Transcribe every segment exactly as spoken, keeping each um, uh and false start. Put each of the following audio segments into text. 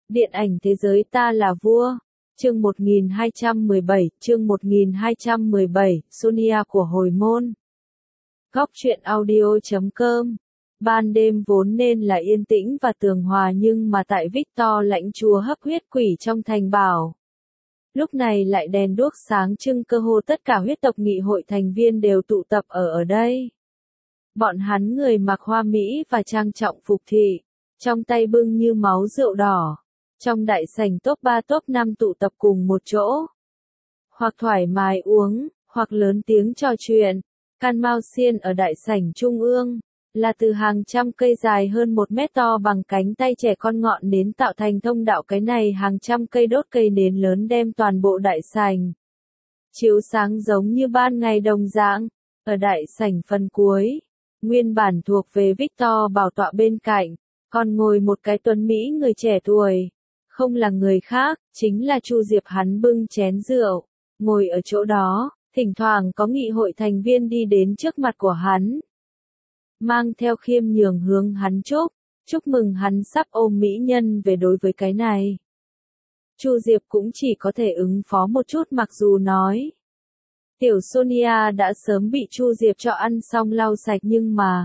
Điện ảnh thế giới ta là vua. Chương một nghìn hai trăm mười bảy, chương một nghìn hai trăm mười bảy, Sonia của hồi môn. Góc truyện audio chấm com. Ban đêm vốn nên là yên tĩnh và tường hòa nhưng mà tại Victor lãnh chúa hấp huyết quỷ trong thành bảo. Lúc này lại đèn đuốc sáng trưng, cơ hồ tất cả huyết tộc nghị hội thành viên đều tụ tập ở ở đây. Bọn hắn người mặc hoa mỹ và trang trọng phục thị, trong tay bưng như máu rượu đỏ. Trong đại sảnh top ba top năm tụ tập cùng một chỗ. Hoặc thoải mái uống, hoặc lớn tiếng trò chuyện. Can Mao Xiên ở đại sảnh trung ương, là từ hàng trăm cây dài hơn một mét to bằng cánh tay trẻ con ngọn nến tạo thành thông đạo, cái này hàng trăm cây đốt cây nến lớn đem toàn bộ đại sảnh chiếu sáng giống như ban ngày đồng dạng. Ở đại sảnh phần cuối, nguyên bản thuộc về Victor bảo tọa bên cạnh, còn ngồi một cái tuấn mỹ người trẻ tuổi. Không là người khác, chính là Chu Diệp. Hắn bưng chén rượu, ngồi ở chỗ đó, thỉnh thoảng có nghị hội thành viên đi đến trước mặt của hắn. Mang theo khiêm nhường hướng hắn chúc, chúc mừng hắn sắp ôm mỹ nhân về. Đối với cái này, Chu Diệp cũng chỉ có thể ứng phó một chút, mặc dù nói tiểu Sonia đã sớm bị Chu Diệp cho ăn xong lau sạch, nhưng mà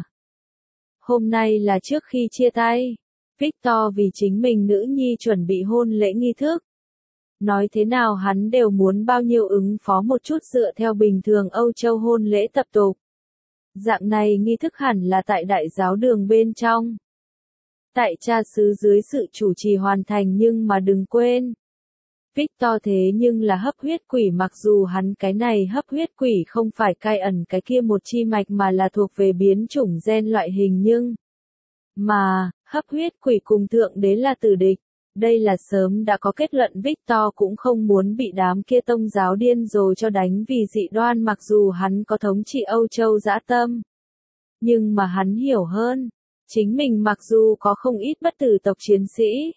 hôm nay là trước khi chia tay. Victor vì chính mình nữ nhi chuẩn bị hôn lễ nghi thức. Nói thế nào hắn đều muốn bao nhiêu ứng phó một chút dựa theo bình thường Âu Châu hôn lễ tập tục. Dạng này nghi thức hẳn là tại đại giáo đường bên trong. Tại cha xứ dưới sự chủ trì hoàn thành, nhưng mà đừng quên. Victor thế nhưng là hấp huyết quỷ, mặc dù hắn cái này hấp huyết quỷ không phải cai ẩn cái kia một chi mạch mà là thuộc về biến chủng gen loại hình, nhưng mà hấp huyết quỷ cùng thượng đế là tử địch. Đây là sớm đã có kết luận. Victor cũng không muốn bị đám kia tông giáo điên rồi cho đánh vì dị đoan, mặc dù hắn có thống trị Âu Châu dã tâm. Nhưng mà hắn hiểu hơn. Chính mình mặc dù có không ít bất tử tộc chiến sĩ,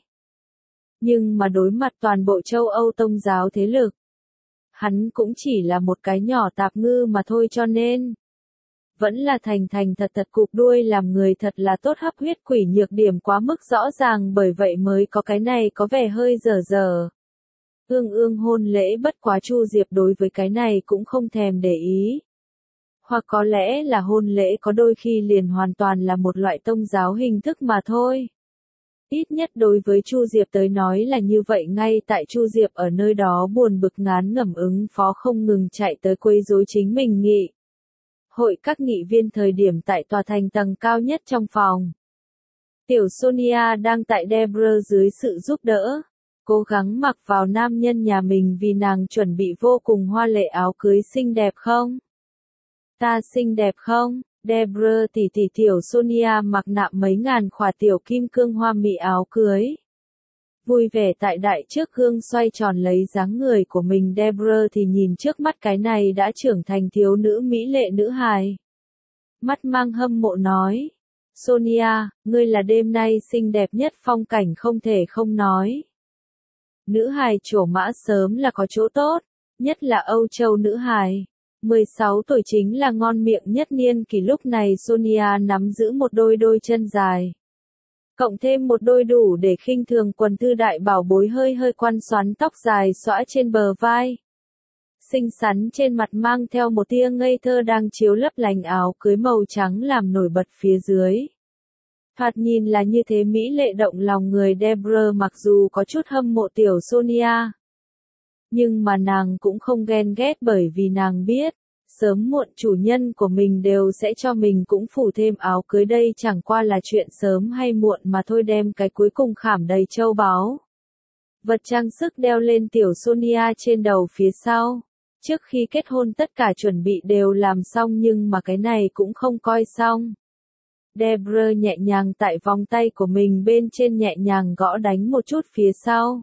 nhưng mà đối mặt toàn bộ châu Âu tông giáo thế lực, hắn cũng chỉ là một cái nhỏ tạp ngư mà thôi, cho nên vẫn là thành thành thật thật cụp đuôi làm người thật là tốt. Hấp huyết quỷ nhược điểm quá mức rõ ràng, bởi vậy mới có cái này có vẻ hơi dở dở. Ương ương hôn lễ, bất quá Chu Diệp đối với cái này cũng không thèm để ý. Hoặc có lẽ là hôn lễ có đôi khi liền hoàn toàn là một loại tông giáo hình thức mà thôi. Ít nhất đối với Chu Diệp tới nói là như vậy. Ngay tại Chu Diệp ở nơi đó buồn bực ngán ngẩm ứng phó, không ngừng chạy tới quấy rối chính mình nghị hội các nghị viên thời điểm, tại tòa thành tầng cao nhất trong phòng, tiểu Sonia đang tại Deborah dưới sự giúp đỡ, cố gắng mặc vào nam nhân nhà mình vì nàng chuẩn bị vô cùng hoa lệ áo cưới. Xinh đẹp không? Ta xinh đẹp không? Deborah tỷ tỷ. Tiểu Sonia mặc nạm mấy ngàn khỏa tiểu kim cương hoa mỹ áo cưới, vui vẻ tại đại trước gương xoay tròn lấy dáng người của mình. Deborah thì nhìn trước mắt cái này đã trưởng thành thiếu nữ mỹ lệ nữ hài, mắt mang hâm mộ nói: Sonia, ngươi là đêm nay xinh đẹp nhất, phong cảnh không thể không nói. Nữ hài trổ mã sớm là có chỗ tốt, nhất là Âu Châu nữ hài. mười sáu tuổi chính là ngon miệng nhất niên kỷ. Lúc này Sonia nắm giữ một đôi đôi chân dài, cộng thêm một đôi đủ để khinh thường quần thư đại bảo bối hơi hơi quăn xoắn tóc dài xõa trên bờ vai. Xinh xắn trên mặt mang theo một tia ngây thơ đang chiếu lấp lánh áo cưới màu trắng làm nổi bật phía dưới. Thoạt nhìn là như thế mỹ lệ động lòng người. Deborah mặc dù có chút hâm mộ tiểu Sonia, nhưng mà nàng cũng không ghen ghét, bởi vì nàng biết, sớm muộn chủ nhân của mình đều sẽ cho mình cũng phủ thêm áo cưới. Đây chẳng qua là chuyện sớm hay muộn mà thôi. Đem cái cuối cùng khảm đầy châu báu, vật trang sức đeo lên tiểu Sonia trên đầu phía sau. Trước khi kết hôn tất cả chuẩn bị đều làm xong, nhưng mà cái này cũng không coi xong. Deborah nhẹ nhàng tại vòng tay của mình bên trên nhẹ nhàng gõ đánh một chút phía sau.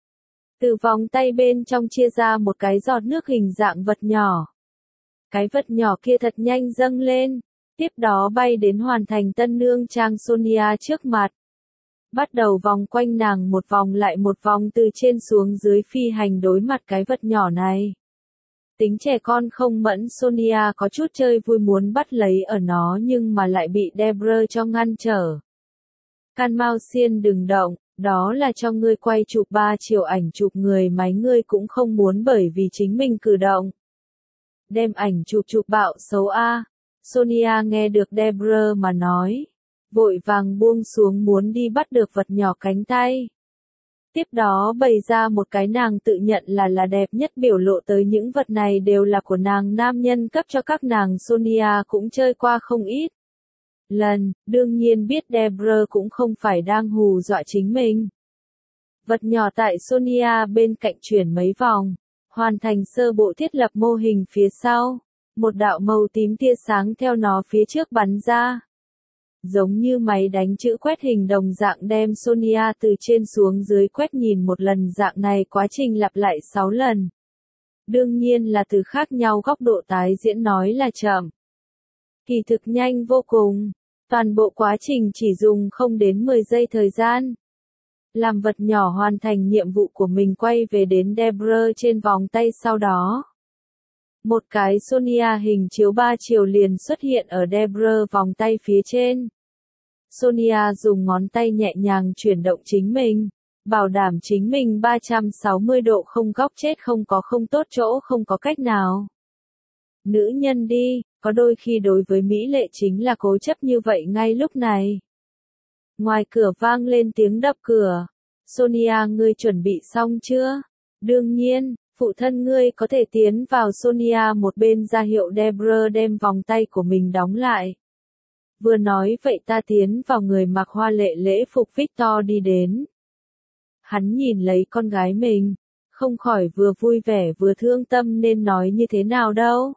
Từ vòng tay bên trong chia ra một cái giọt nước hình dạng vật nhỏ. Cái vật nhỏ kia thật nhanh dâng lên, tiếp đó bay đến hoàn thành tân nương trang Sonia trước mặt. Bắt đầu vòng quanh nàng một vòng lại một vòng, từ trên xuống dưới phi hành đối mặt cái vật nhỏ này. Tính trẻ con không mẫn, Sonia có chút chơi vui muốn bắt lấy ở nó, nhưng mà lại bị Deborah cho ngăn trở. Can Mao Xiên đừng động, Đó là cho ngươi quay chụp ba triệu ảnh chụp người máy ngươi cũng không muốn bởi vì chính mình cử động. Đem ảnh chụp chụp bạo xấu a. Sonia nghe được Debra mà nói, vội vàng buông xuống muốn đi bắt được vật nhỏ cánh tay. Tiếp đó bày ra một cái nàng tự nhận là là đẹp nhất biểu lộ tới những vật này đều là của nàng nam nhân cấp cho các nàng. Sonia cũng chơi qua không ít lần, đương nhiên biết Debra cũng không phải đang hù dọa chính mình. Vật nhỏ tại Sonia bên cạnh chuyển mấy vòng, hoàn thành sơ bộ thiết lập mô hình phía sau, một đạo màu tím tia sáng theo nó phía trước bắn ra. Giống như máy đánh chữ quét hình đồng dạng đem Sonia từ trên xuống dưới quét nhìn một lần, dạng này quá trình lặp lại sáu lần. Đương nhiên là từ khác nhau góc độ tái diễn nói là chậm. Kỳ thực nhanh vô cùng, toàn bộ quá trình chỉ dùng không đến mười giây thời gian. Làm vật nhỏ hoàn thành nhiệm vụ của mình quay về đến Debra trên vòng tay sau đó. Một cái Sonia hình chiếu ba chiều liền xuất hiện ở Debra vòng tay phía trên. Sonia dùng ngón tay nhẹ nhàng chuyển động chính mình, bảo đảm chính mình ba trăm sáu mươi độ không góc chết, không có không tốt chỗ, không có cách nào. Nữ nhân đi, có đôi khi đối với mỹ lệ chính là cố chấp như vậy. Ngay lúc này, ngoài cửa vang lên tiếng đập cửa. Sonia, ngươi chuẩn bị xong chưa? Đương nhiên, phụ thân ngươi có thể tiến vào. Sonia một bên ra hiệu Debra đem vòng tay của mình đóng lại. Vừa nói vậy ta tiến vào, người mặc hoa lệ lễ phục Victor đi đến. Hắn nhìn lấy con gái mình, không khỏi vừa vui vẻ vừa thương tâm, nên nói như thế nào đâu.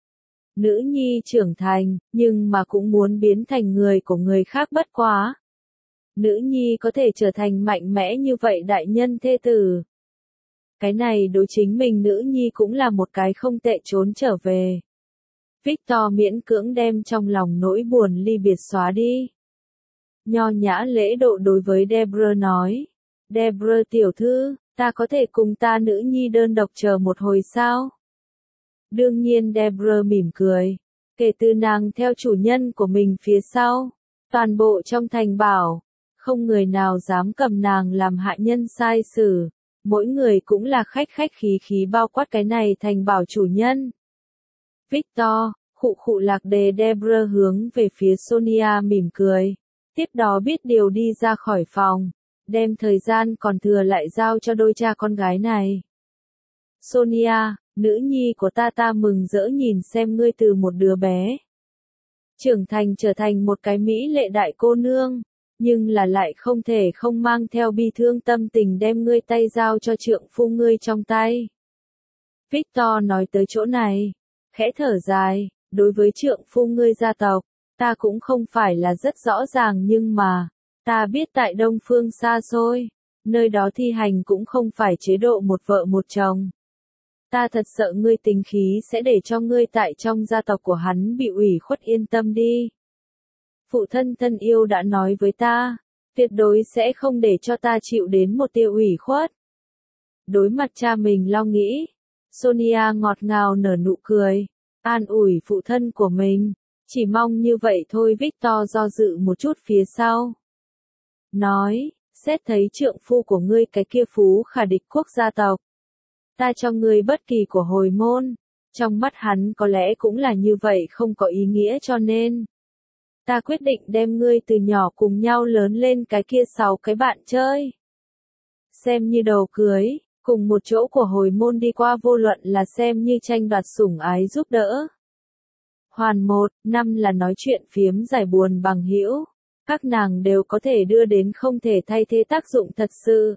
Nữ nhi trưởng thành, nhưng mà cũng muốn biến thành người của người khác, bất quá. Nữ nhi có thể trở thành mạnh mẽ như vậy đại nhân thê tử. Cái này đối chính mình nữ nhi cũng là một cái không tệ, trốn trở về. Victor miễn cưỡng đem trong lòng nỗi buồn ly biệt xóa đi. Nho nhã lễ độ đối với Debra nói. Debra tiểu thư, ta có thể cùng ta nữ nhi đơn độc chờ một hồi sao? Đương nhiên Debra mỉm cười. Kể từ nàng theo chủ nhân của mình phía sau, toàn bộ trong thành bảo, không người nào dám cầm nàng làm hạ nhân sai xử. Mỗi người cũng là khách khách khí khí bao quát cái này thành bảo chủ nhân. Victor, khụ khụ lạc đề. Debra hướng về phía Sonia mỉm cười. Tiếp đó biết điều đi ra khỏi phòng, đem thời gian còn thừa lại giao cho đôi cha con gái này. Sonia, nữ nhi của ta, ta mừng rỡ nhìn xem ngươi từ một đứa bé trưởng thành trở thành một cái mỹ lệ đại cô nương, nhưng là lại không thể không mang theo bi thương tâm tình đem ngươi tay giao cho trượng phu ngươi trong tay. Victor nói tới chỗ này, khẽ thở dài, đối với trượng phu ngươi gia tộc, ta cũng không phải là rất rõ ràng, nhưng mà, ta biết tại Đông Phương xa xôi, nơi đó thi hành cũng không phải chế độ một vợ một chồng. Ta thật sợ ngươi tính khí sẽ để cho ngươi tại trong gia tộc của hắn bị ủy khuất, yên tâm đi. Phụ thân thân yêu đã nói với ta, tuyệt đối sẽ không để cho ta chịu đến một tia ủy khuất. Đối mặt cha mình lo nghĩ, Sonia ngọt ngào nở nụ cười, an ủi phụ thân của mình, chỉ mong như vậy thôi. Victor do dự một chút phía sau. Nói, xét thấy trượng phu của ngươi cái kia phú khả địch quốc gia tộc. Ta cho ngươi bất kỳ của hồi môn, trong mắt hắn có lẽ cũng là như vậy, không có ý nghĩa, cho nên ta quyết định đem ngươi từ nhỏ cùng nhau lớn lên cái kia sáu cái bạn chơi. Xem như đầu cưới, cùng một chỗ của hồi môn đi qua, vô luận là xem như tranh đoạt sủng ái giúp đỡ. Hoàn một, năm là nói chuyện phiếm giải buồn bằng hữu, các nàng đều có thể đưa đến không thể thay thế tác dụng thật sự.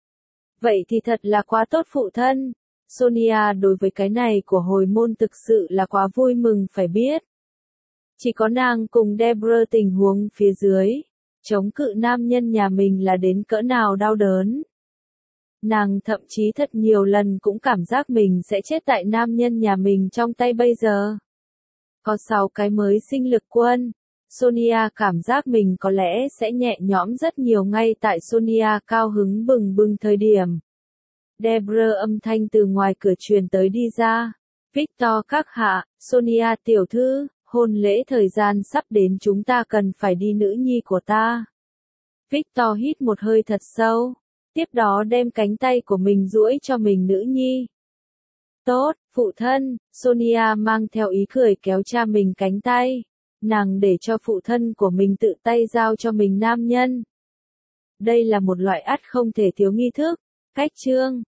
Vậy thì thật là quá tốt phụ thân. Sonia đối với cái này của hồi môn thực sự là quá vui mừng phải biết. Chỉ có nàng cùng Debra tình huống phía dưới, chống cự nam nhân nhà mình là đến cỡ nào đau đớn. Nàng thậm chí thật nhiều lần cũng cảm giác mình sẽ chết tại nam nhân nhà mình trong tay. Bây giờ có sáu cái mới sinh lực quân, Sonia cảm giác mình có lẽ sẽ nhẹ nhõm rất nhiều. Ngay tại Sonia cao hứng bừng bừng thời điểm, Debra âm thanh từ ngoài cửa truyền tới đi ra. Victor các hạ, Sonia tiểu thư, hôn lễ thời gian sắp đến, chúng ta cần phải đi, nữ nhi của ta. Victor hít một hơi thật sâu, tiếp đó đem cánh tay của mình duỗi cho mình nữ nhi. Tốt, phụ thân, Sonia mang theo ý cười kéo cha mình cánh tay. Nàng để cho phụ thân của mình tự tay giao cho mình nam nhân. Đây là một loại ắt không thể thiếu nghi thức, cách chương.